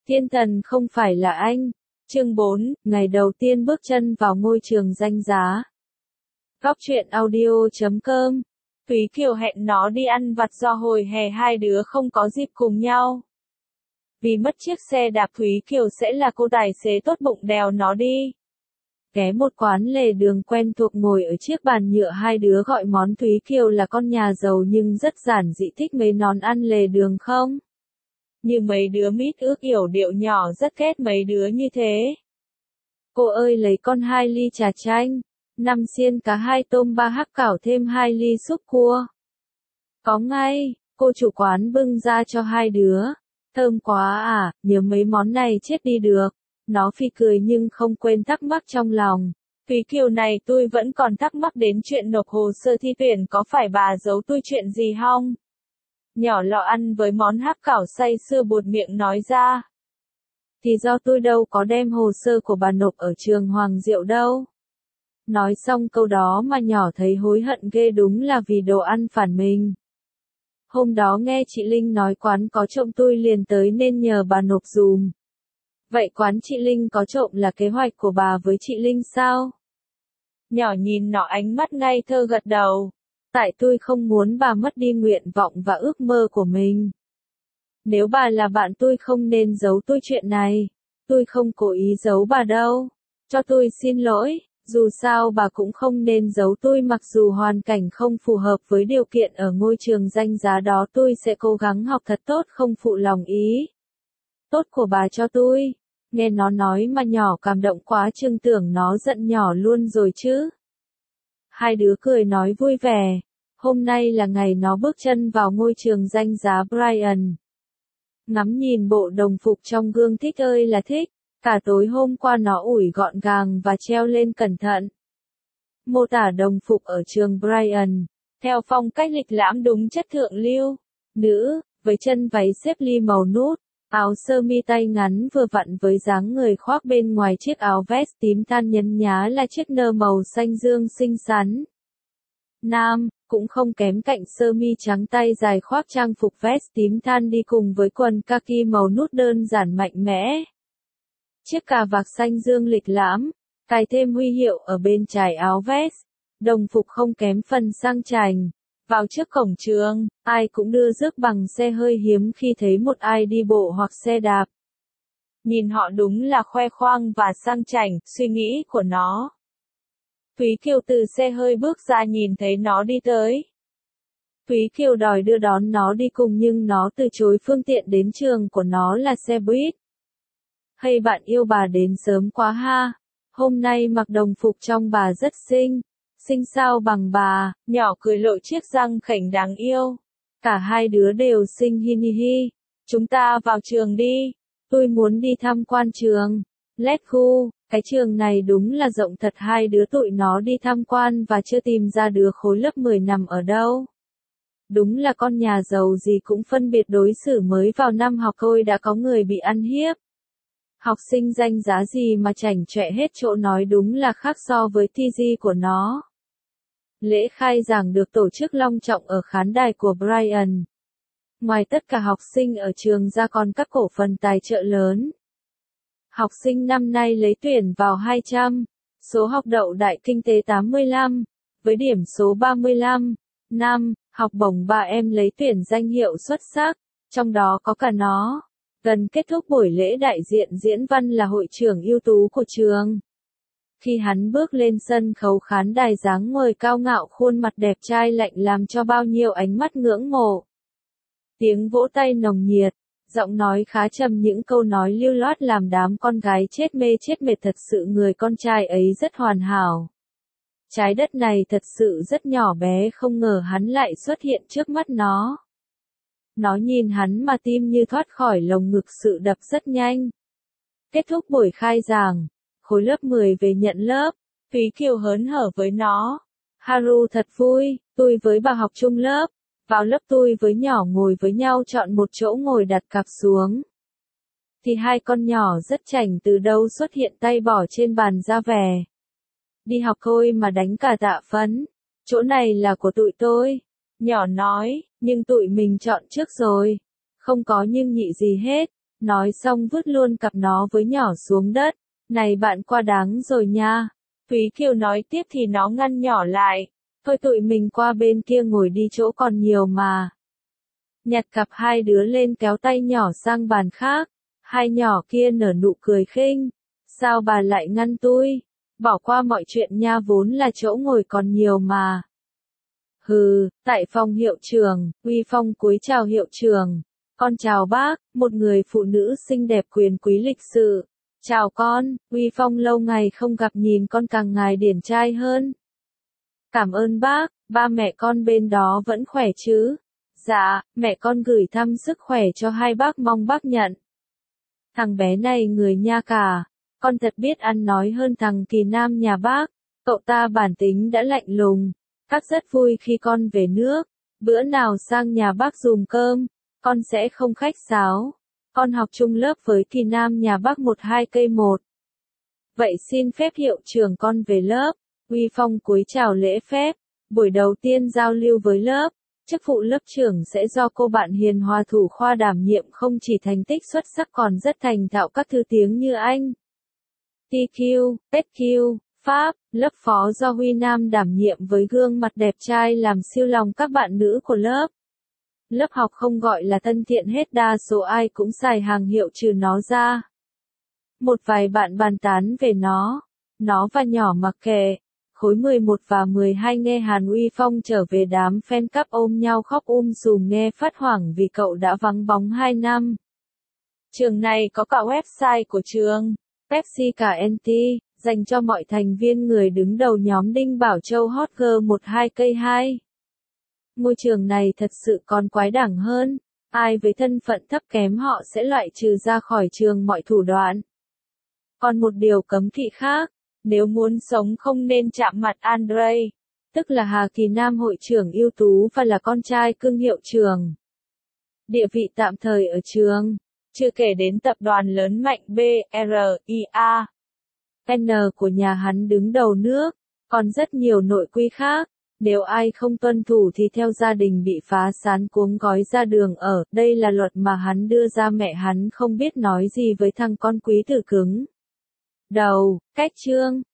Thiên thần không phải là anh. Chương 4, ngày đầu tiên bước chân vào ngôi trường danh giá. Góc truyện audio.com. Thúy Kiều hẹn nó đi ăn vặt do hồi hè hai đứa không có dịp cùng nhau. Vì mất chiếc xe đạp Thúy Kiều sẽ là cô tài xế tốt bụng đèo nó đi. Ghé một quán lề đường quen thuộc ngồi ở chiếc bàn nhựa, hai đứa gọi món. Thúy Kiều là con nhà giàu nhưng rất giản dị, thích mấy món ăn lề đường không? Như mấy đứa mít ước yểu điệu nhỏ rất ghét mấy đứa như thế. Cô ơi lấy con 2 ly trà chanh, 5 xiên cá, 2 tôm, 3 hắc cảo, thêm 2 ly súp cua. Có ngay, cô chủ quán bưng ra cho hai đứa. Thơm quá à, nhớ mấy món này chết đi được. Nó phì cười nhưng không quên thắc mắc trong lòng. Thúy Kiều này, tôi vẫn còn thắc mắc đến chuyện nộp hồ sơ thi tuyển, có phải bà giấu tôi chuyện gì không? Nhỏ lọ ăn với món hắc cảo say sưa buột miệng nói ra. Thì do tôi đâu có đem hồ sơ của bà nộp ở trường Hoàng Diệu đâu. Nói xong câu đó mà nhỏ thấy hối hận ghê, đúng là vì đồ ăn phản mình. Hôm đó nghe chị Linh nói quán có trộm tôi liền tới nên nhờ bà nộp dùm. Vậy quán chị Linh có trộm là kế hoạch của bà với chị Linh sao? Nhỏ nhìn nó ánh mắt ngây thơ gật đầu. Tại tôi không muốn bà mất đi nguyện vọng và ước mơ của mình. Nếu bà là bạn tôi không nên giấu tôi chuyện này. Tôi không cố ý giấu bà đâu. Cho tôi xin lỗi, dù sao bà cũng không nên giấu tôi, mặc dù hoàn cảnh không phù hợp với điều kiện ở ngôi trường danh giá đó, tôi sẽ cố gắng học thật tốt, không phụ lòng ý tốt của bà cho tôi. Nghe nó nói mà nhỏ cảm động quá, chừng tưởng nó giận nhỏ luôn rồi chứ. Hai đứa cười nói vui vẻ. Hôm nay là ngày nó bước chân vào ngôi trường danh giá Brian. Ngắm nhìn bộ đồng phục trong gương thích ơi là thích. Cả tối hôm qua nó ủi gọn gàng và treo lên cẩn thận. Mô tả đồng phục ở trường Brian. Theo phong cách lịch lãm đúng chất thượng lưu. Nữ, với chân váy xếp ly màu nút. Áo sơ mi tay ngắn vừa vặn với dáng người khoác bên ngoài chiếc áo vest tím than, nhấn nhá là chiếc nơ màu xanh dương xinh xắn. Nam, cũng không kém cạnh sơ mi trắng tay dài khoác trang phục vest tím than đi cùng với quần kaki màu nút đơn giản mạnh mẽ. Chiếc cà vạt xanh dương lịch lãm, cài thêm huy hiệu ở bên trái áo vest. Đồng phục không kém phần sang chảnh. Vào trước cổng trường, ai cũng đưa rước bằng xe, hơi hiếm khi thấy một ai đi bộ hoặc xe đạp. Nhìn họ đúng là khoe khoang và sang chảnh, suy nghĩ của nó. Thúy Kiều từ xe hơi bước ra nhìn thấy nó đi tới. Thúy Kiều đòi đưa đón nó đi cùng nhưng nó từ chối, phương tiện đến trường của nó là xe buýt. Hay bạn yêu bà đến sớm quá ha. Hôm nay mặc đồng phục trong bà rất xinh. Xinh sao bằng bà, nhỏ cười lộ chiếc răng khểnh đáng yêu. Cả hai đứa đều xinh hi hi hi. Chúng ta vào trường đi. Tôi muốn đi tham quan trường. Let's go. Cái trường này đúng là rộng thật. Hai đứa tụi nó đi tham quan và chưa tìm ra đứa khối lớp 10 nằm ở đâu. Đúng là con nhà giàu gì cũng phân biệt đối xử, mới vào năm học thôi đã có người bị ăn hiếp. Học sinh danh giá gì mà chảnh chọe hết chỗ, nói đúng là khác so với TG của nó. Lễ khai giảng được tổ chức long trọng ở khán đài của Brian. Ngoài tất cả học sinh ở trường ra còn các cổ phần tài trợ lớn. Học sinh năm nay lấy tuyển vào 200, số học đậu đại kinh tế 85, với điểm số 35. Học bổng 3 em lấy tuyển danh hiệu xuất sắc, trong đó có cả nó. Gần kết thúc buổi lễ, đại diện diễn văn là hội trưởng ưu tú của trường. Khi hắn bước lên sân khấu khán đài, dáng người cao ngạo, khuôn mặt đẹp trai lạnh làm cho bao nhiêu ánh mắt ngưỡng mộ. Tiếng vỗ tay nồng nhiệt, giọng nói khá trầm, những câu nói lưu loát làm đám con gái chết mê chết mệt. Thật sự người con trai ấy rất hoàn hảo. Trái đất này thật sự rất nhỏ bé, không ngờ hắn lại xuất hiện trước mắt nó. Nó nhìn hắn mà tim như thoát khỏi lồng ngực, sự đập rất nhanh. Kết thúc buổi khai giảng, khối lớp 10 về nhận lớp. Thúy Kiều hớn hở với nó. Haru thật vui, tôi với bà học chung lớp. Vào lớp tôi với nhỏ ngồi với nhau, chọn một chỗ ngồi đặt cặp xuống. Thì hai con nhỏ rất chảnh từ đâu xuất hiện, tay bỏ trên bàn ra vẻ. Đi học thôi mà đánh cả tạ phấn. Chỗ này là của tụi tôi. Nhỏ nói, nhưng tụi mình chọn trước rồi. Không có nhưng nhị gì hết. Nói xong vứt luôn cặp nó với nhỏ xuống đất. Này bạn quá đáng rồi nha. Thúy Kiều nói tiếp thì nó ngăn nhỏ lại. Thôi tụi mình qua bên kia ngồi đi, chỗ còn nhiều mà. Nhặt cặp hai đứa lên kéo tay nhỏ sang bàn khác. Hai nhỏ kia nở nụ cười khinh. Sao bà lại ngăn tôi? Bỏ qua mọi chuyện nha, vốn là chỗ ngồi còn nhiều mà. Hừ, tại phòng hiệu trưởng, Uy Phong cúi chào hiệu trưởng. Con chào bác, một người phụ nữ xinh đẹp quyền quý lịch sự. Chào con, Uy Phong lâu ngày không gặp, nhìn con càng ngày điển trai hơn. Cảm ơn bác, ba mẹ con bên đó vẫn khỏe chứ? Dạ, mẹ con gửi thăm sức khỏe cho hai bác, mong bác nhận. Thằng bé này người nha cả, con thật biết ăn nói hơn thằng Kỳ Nam nhà bác. Cậu ta bản tính đã lạnh lùng. Bác rất vui khi con về nước. Bữa nào sang nhà bác dùng cơm, con sẽ không khách sáo. Con học chung lớp với Kỳ Nam nhà bác 1-2 cây 1. Vậy xin phép hiệu trưởng con về lớp. Uy Phong cúi chào lễ phép. Buổi đầu tiên giao lưu với lớp, chức vụ lớp trưởng sẽ do cô bạn hiền hòa thủ khoa đảm nhiệm, không chỉ thành tích xuất sắc còn rất thành thạo các thứ tiếng như Anh, TQ, SQ, Pháp. Lớp phó do Huy Nam đảm nhiệm với gương mặt đẹp trai làm siêu lòng các bạn nữ của lớp. Lớp học không gọi là thân thiện hết, đa số ai cũng xài hàng hiệu trừ nó ra. Một vài bạn bàn tán về nó và nhỏ mặc kệ. Khối 11 và 12 nghe Hàn Uy Phong trở về, đám fan cắp ôm nhau khóc sùm nghe phát hoảng vì cậu đã vắng bóng 2 năm. Trường này có cả website của trường, Pepsi cả NT, dành cho mọi thành viên, người đứng đầu nhóm Đinh Bảo Châu hot girl 1-2 cây 2. Ngôi trường này thật sự còn quái đản hơn. Ai với thân phận thấp kém họ sẽ loại trừ ra khỏi trường mọi thủ đoạn. Còn một điều cấm kỵ khác, nếu muốn sống không nên chạm mặt Andre, tức là Hà Kỳ Nam, hội trưởng ưu tú và là con trai cưng hiệu trưởng. Địa vị tạm thời ở trường, chưa kể đến tập đoàn lớn mạnh BRIA N của nhà hắn đứng đầu nước, còn rất nhiều nội quy khác. Nếu ai không tuân thủ thì theo gia đình bị phá sản, cuống gói ra đường ở. Đây là luật mà hắn đưa ra, mẹ hắn không biết nói gì với thằng con quý tử cứng đầu. Cách chương